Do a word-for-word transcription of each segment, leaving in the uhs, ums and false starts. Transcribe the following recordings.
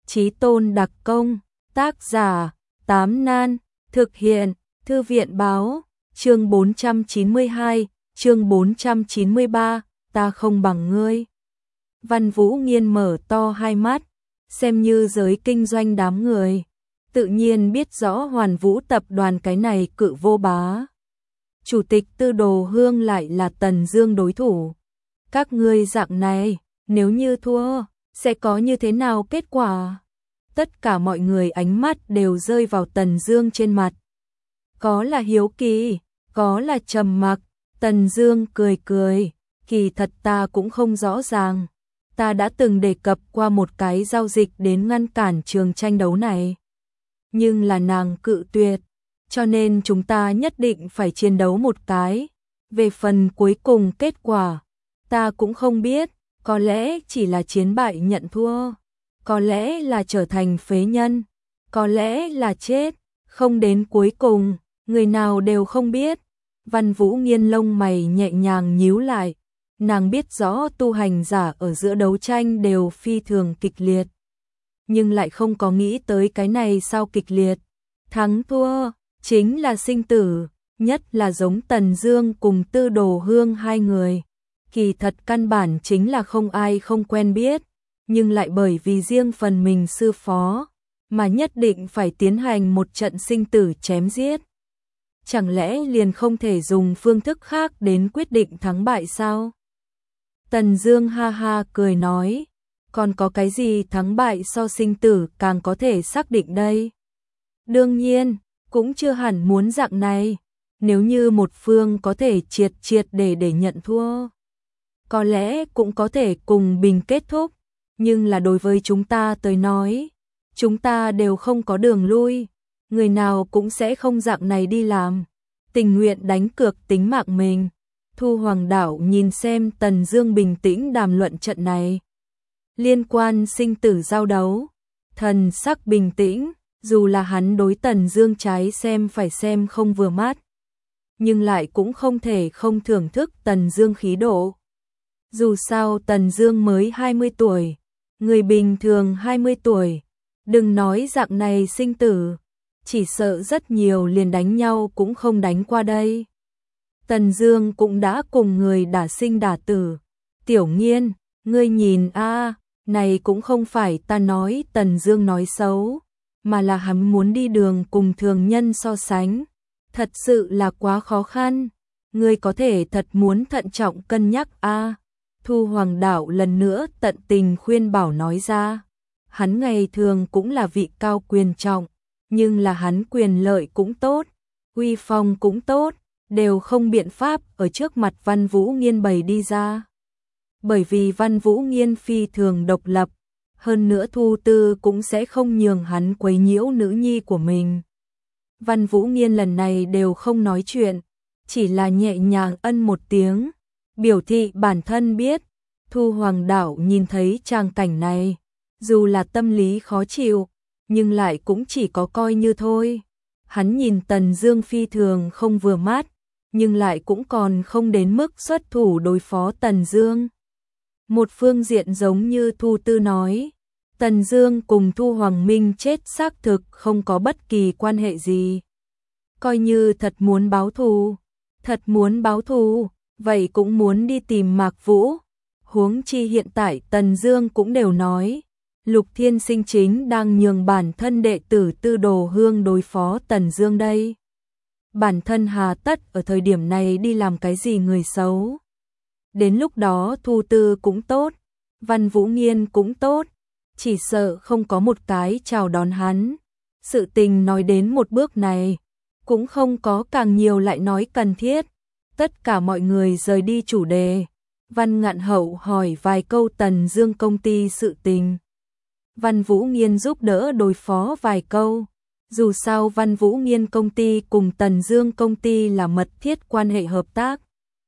Chí tôn đặc công, tác giả, Tám Nan, thực hiện, Thư viện báo, chương bốn trăm chín mươi hai, chương bốn trăm chín mươi ba, ta không bằng ngươi. Văn Vũ Nghiên mở to hai mắt, xem như giới kinh doanh đám người, tự nhiên biết rõ Hoàn Vũ tập đoàn cái này cự vô bá. Chủ tịch Tư Đồ Hương lại là Tần Dương đối thủ. Các ngươi dạng này, nếu như thua, sẽ có như thế nào kết quả? Tất cả mọi người ánh mắt đều rơi vào Tần Dương trên mặt. Có là hiếu kỳ, có là trầm mặc. Tần Dương cười cười, kỳ thật ta cũng không rõ ràng. Ta đã từng đề cập qua một cái giao dịch đến ngăn cản trường tranh đấu này. Nhưng là nàng cự tuyệt, cho nên chúng ta nhất định phải chiến đấu một cái. Về phần cuối cùng kết quả, ta cũng không biết, có lẽ chỉ là chiến bại nhận thua, có lẽ là trở thành phế nhân, có lẽ là chết, không đến cuối cùng, người nào đều không biết. Văn Vũ Nghiên lông mày nhẹ nhàng nhíu lại, nàng biết rõ tu hành giả ở giữa đấu tranh đều phi thường kịch liệt, nhưng lại không có nghĩ tới cái này sao kịch liệt. Thắng thua chính là sinh tử, nhất là giống Tần Dương cùng Tư Đồ Hương hai người. Kỳ thật căn bản chính là không ai không quen biết, nhưng lại bởi vì riêng phần mình sư phó, mà nhất định phải tiến hành một trận sinh tử chém giết. Chẳng lẽ liền không thể dùng phương thức khác đến quyết định thắng bại sao? Tần Dương ha ha cười nói, còn có cái gì thắng bại so sinh tử càng có thể xác định đây? Đương nhiên, cũng chưa hẳn muốn dạng này, nếu như một phương có thể triệt triệt để để nhận thua, có lẽ cũng có thể cùng bình kết thúc, nhưng là đối với chúng ta tới nói, chúng ta đều không có đường lui, người nào cũng sẽ không dạng này đi làm, tình nguyện đánh cược tính mạng mình. Thu Hoàng Đạo nhìn xem Tần Dương bình tĩnh đàm luận trận này liên quan sinh tử giao đấu, thần sắc bình tĩnh, dù là hắn đối Tần Dương trái xem phải xem không vừa mắt, nhưng lại cũng không thể không thưởng thức Tần Dương khí độ. Dù sao Tần Dương mới hai mươi tuổi, người bình thường hai mươi tuổi, đừng nói dạng này sinh tử, chỉ sợ rất nhiều liền đánh nhau cũng không đánh qua đây. Tần Dương cũng đã cùng người đả sinh đả tử. Tiểu Nghiên, ngươi nhìn a, này cũng không phải ta nói Tần Dương nói xấu, mà là hắn muốn đi đường cùng thường nhân so sánh, thật sự là quá khó khăn, ngươi có thể thật muốn thận trọng cân nhắc a. Thu Hoàng Đạo lần nữa tận tình khuyên bảo nói ra, hắn ngày thường cũng là vị cao quyền trọng, nhưng là hắn quyền lợi cũng tốt, uy phong cũng tốt, đều không biện pháp ở trước mặt Văn Vũ Nghiên bày đi ra. Bởi vì Văn Vũ Nghiên phi thường độc lập, hơn nữa Thu Tư cũng sẽ không nhường hắn quấy nhiễu nữ nhi của mình. Văn Vũ Nghiên lần này đều không nói chuyện, chỉ là nhẹ nhàng ân một tiếng, biểu thị bản thân biết. Thu Hoàng Đạo nhìn thấy tràng cảnh này, dù là tâm lý khó chịu, nhưng lại cũng chỉ có coi như thôi. Hắn nhìn Tần Dương phi thường không vừa mắt, nhưng lại cũng còn không đến mức xuất thủ đối phó Tần Dương. Một phương diện giống như Thu Tư nói, Tần Dương cùng Thu Hoàng Minh chết xác thực không có bất kỳ quan hệ gì. Coi như thật muốn báo thù, thật muốn báo thù, vậy cũng muốn đi tìm Mạc Vũ. Huống chi hiện tại Tần Dương cũng đều nói, Lục Thiên Sinh chính đang nhường bản thân đệ tử Tư Đồ Hương đối phó Tần Dương đây. Bản thân hà tất ở thời điểm này đi làm cái gì người xấu. Đến lúc đó Thu Tư cũng tốt, Văn Vũ Nghiên cũng tốt, chỉ sợ không có một cái chào đón hắn. Sự tình nói đến một bước này, cũng không có càng nhiều lại nói cần thiết. Tất cả mọi người rời đi chủ đề. Văn Ngạn Hậu hỏi vài câu Tần Dương công ty sự tình. Văn Vũ Nghiên giúp đỡ đối phó vài câu. Dù sao Văn Vũ Nghiên công ty cùng Tần Dương công ty là mật thiết quan hệ hợp tác.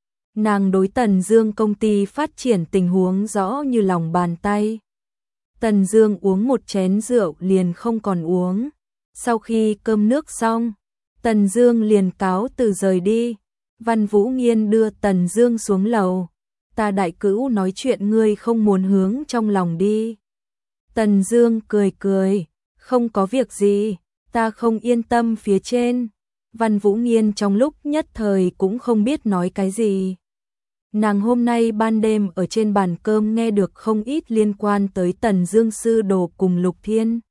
Nàng đối Tần Dương công ty phát triển tình huống rõ như lòng bàn tay. Tần Dương uống một chén rượu liền không còn uống. Sau khi cơm nước xong, Tần Dương liền cáo từ rời đi. Văn Vũ Nghiên đưa Tần Dương xuống lầu. Ta đại cữu nói chuyện ngươi không muốn hướng trong lòng đi. Tần Dương cười cười, không có việc gì, ta không yên tâm phía trên. Văn Vũ Nghiên trong lúc nhất thời cũng không biết nói cái gì. Nàng hôm nay ban đêm ở trên bàn cơm nghe được không ít liên quan tới Tần Dương sư đồ cùng Lục Thiên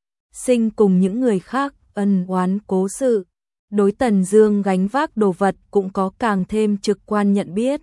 Sinh cùng những người khác ân oán cố sự. Đối Tần Dương gánh vác đồ vật cũng có càng thêm trực quan nhận biết.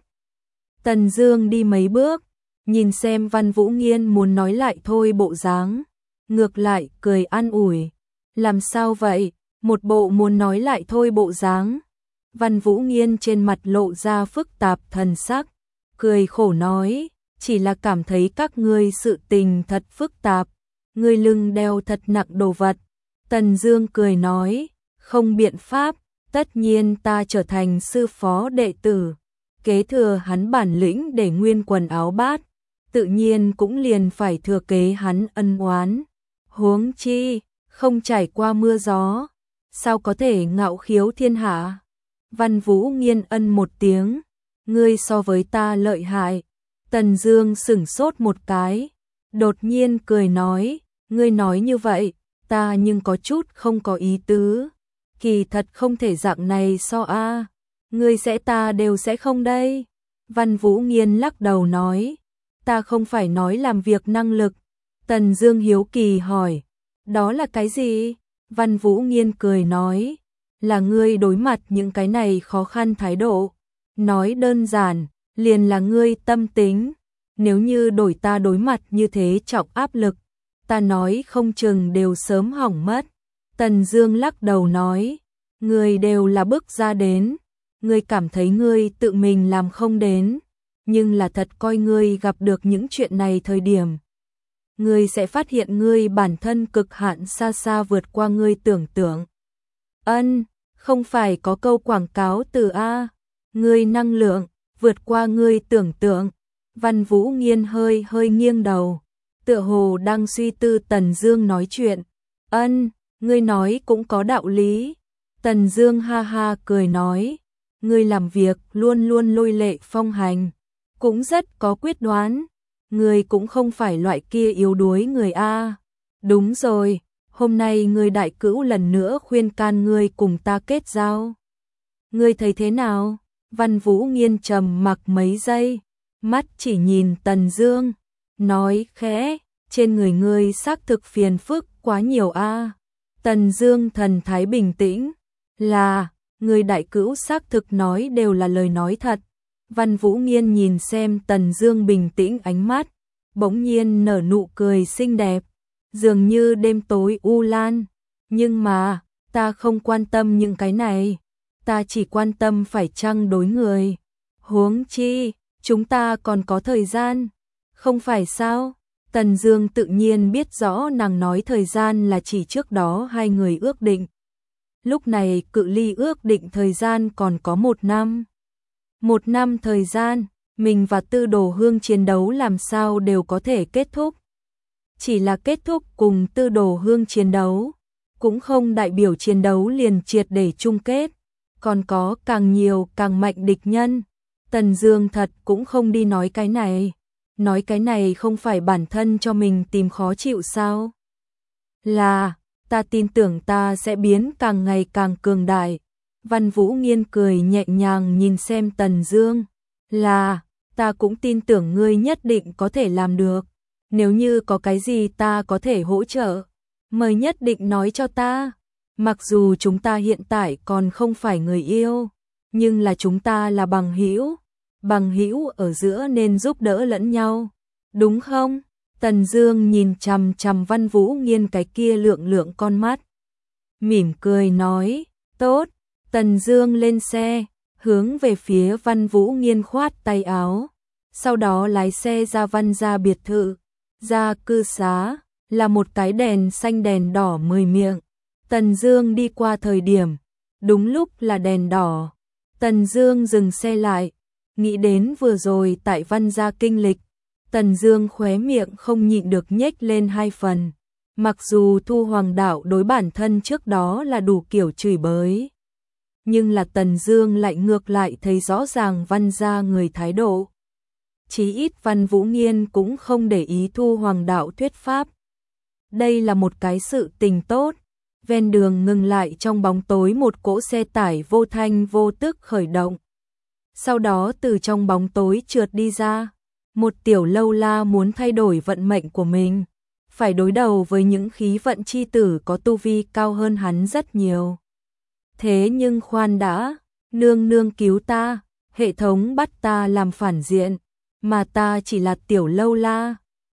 Tần Dương đi mấy bước, nhìn xem Văn Vũ Nghiên muốn nói lại thôi bộ dáng, ngược lại cười an ủi. Làm sao vậy? Một bộ muốn nói lại thôi bộ dáng. Văn Vũ Nghiên trên mặt lộ ra phức tạp thần sắc, cười khổ nói, chỉ là cảm thấy các ngươi sự tình thật phức tạp, ngươi lưng đeo thật nặng đồ vật. Tần Dương cười nói, không biện pháp, tất nhiên ta trở thành sư phó đệ tử, kế thừa hắn bản lĩnh để nguyên quần áo bát, tự nhiên cũng liền phải thừa kế hắn ân oán. Huống chi, không trải qua mưa gió, sao có thể ngạo khiếu thiên hạ? Văn Vũ Nghiên ân một tiếng, ngươi so với ta lợi hại. Tần Dương sững sốt một cái, đột nhiên cười nói, ngươi nói như vậy, ta nhưng có chút không có ý tứ. Kỳ thật không thể dạng này so a, à. Ngươi sẽ ta đều sẽ không đây. Văn Vũ Nghiên lắc đầu nói, ta không phải nói làm việc năng lực. Tần Dương hiếu kỳ hỏi, đó là cái gì? Văn Vũ Nghiên cười nói, là ngươi đối mặt những cái này khó khăn thái độ. Nói đơn giản, liền là ngươi tâm tính. Nếu như đổi ta đối mặt như thế trọng áp lực, ta nói không chừng đều sớm hỏng mất. Tần Dương lắc đầu nói, ngươi đều là bước ra đến, ngươi cảm thấy ngươi tự mình làm không đến, nhưng là thật coi ngươi gặp được những chuyện này thời điểm, ngươi sẽ phát hiện ngươi bản thân cực hạn xa xa vượt qua ngươi tưởng tượng. Ân, không phải có câu quảng cáo từ a, ngươi năng lượng vượt qua ngươi tưởng tượng. Văn Vũ Nghiên hơi hơi nghiêng đầu, tựa hồ đang suy tư Tần Dương nói chuyện. Ân, ngươi nói cũng có đạo lý. Tần Dương ha ha cười nói, ngươi làm việc luôn luôn lôi lệ phong hành, cũng rất có quyết đoán, ngươi cũng không phải loại kia yếu đuối người a. Đúng rồi, hôm nay ngươi đại cữu lần nữa khuyên can ngươi cùng ta kết giao. Ngươi thấy thế nào? Văn Vũ Nghiên trầm mặc mấy giây, mắt chỉ nhìn Tần Dương, nói khẽ, trên người ngươi xác thực phiền phức quá nhiều a. Tần Dương thần thái bình tĩnh, là, người đại cữu xác thực nói đều là lời nói thật. Văn Vũ Nghiên nhìn xem Tần Dương bình tĩnh ánh mắt, bỗng nhiên nở nụ cười xinh đẹp, dường như đêm tối u lan. Nhưng mà, ta không quan tâm những cái này, ta chỉ quan tâm phải chăng đối người. Huống chi, chúng ta còn có thời gian, không phải sao? Tần Dương tự nhiên biết rõ nàng nói thời gian là chỉ trước đó hai người ước định. Lúc này cự ly ước định thời gian còn có một năm. Một năm thời gian, mình và Tư Đồ Hương chiến đấu làm sao đều có thể kết thúc. Chỉ là kết thúc cùng Tư Đồ Hương chiến đấu, cũng không đại biểu chiến đấu liền triệt để chung kết. Còn có càng nhiều càng mạnh địch nhân. Tần Dương thật cũng không đi nói cái này. Nói cái này không phải bản thân cho mình tìm khó chịu sao? Là, ta tin tưởng ta sẽ biến càng ngày càng cường đại. Văn Vũ Nghiên cười nhẹ nhàng nhìn xem Tần Dương. Là, ta cũng tin tưởng ngươi nhất định có thể làm được. Nếu như có cái gì ta có thể hỗ trợ, mời nhất định nói cho ta. Mặc dù chúng ta hiện tại còn không phải người yêu, nhưng là chúng ta là bằng hữu. Bằng hữu ở giữa nên giúp đỡ lẫn nhau, đúng không? Tần Dương nhìn chằm chằm Văn Vũ Nghiên cái kia lượng lượng con mắt, mỉm cười nói, tốt. Tần Dương lên xe, hướng về phía Văn Vũ Nghiên khoát tay áo, sau đó lái xe ra Văn gia biệt thự. Gia cư xá là một cái đèn xanh đèn đỏ mười miệng. Tần Dương đi qua thời điểm, đúng lúc là đèn đỏ. Tần Dương dừng xe lại, nghĩ đến vừa rồi tại Văn gia kinh lịch, Tần Dương khóe miệng không nhịn được nhếch lên hai phần. Mặc dù Thu Hoàng đạo đối bản thân trước đó là đủ kiểu chửi bới, nhưng là Tần Dương lại ngược lại thấy rõ ràng Văn gia người thái độ. Chí ít Văn Vũ Nghiên cũng không để ý Thu Hoàng đạo thuyết pháp, đây là một cái sự tình tốt. Ven đường ngừng lại trong bóng tối một cỗ xe tải vô thanh vô tức khởi động. Sau đó từ trong bóng tối trượt đi ra, một tiểu lâu la muốn thay đổi vận mệnh của mình, phải đối đầu với những khí vận chi tử có tu vi cao hơn hắn rất nhiều. Thế nhưng khoan đã, nương nương cứu ta, hệ thống bắt ta làm phản diện, mà ta chỉ là tiểu lâu la.